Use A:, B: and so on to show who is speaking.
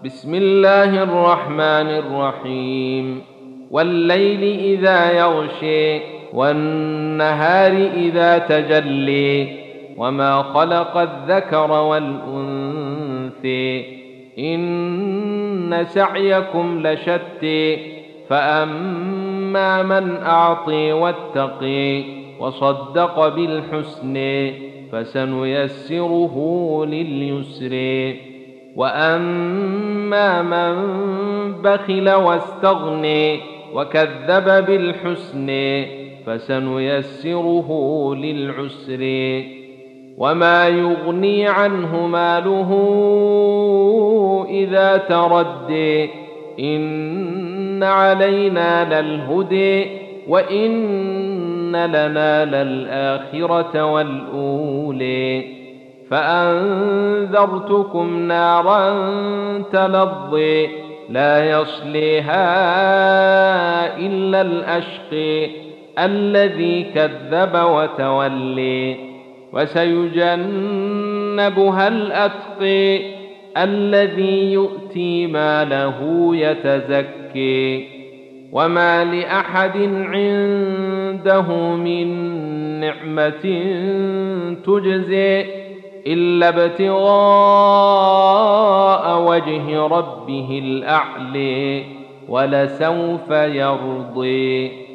A: بسم الله الرحمن الرحيم. والليل إذا يغشي والنهار إذا تجلي وما خلق الذكر والأنثى إن سعيكم لشتى فأما من أعطي واتقي وصدق بالحسنى فسنيسره لليسر وأما من بخل واستغني وكذب بالحسنى فسنيسره للعسر وما يغني عنه ماله إذا تردي إن علينا للهدى وإن لنا للآخرة والأولى فأنذرتكم نارا تلظى لا يصليها إلا الأشقى الذي كذب وتولى وسيجنبها الأتقى الذي يؤتي ماله يتزكى وما لأحد عنده من نعمة تجزى إلا ابتغاء وجه ربه الأعلى ولسوف يرضى.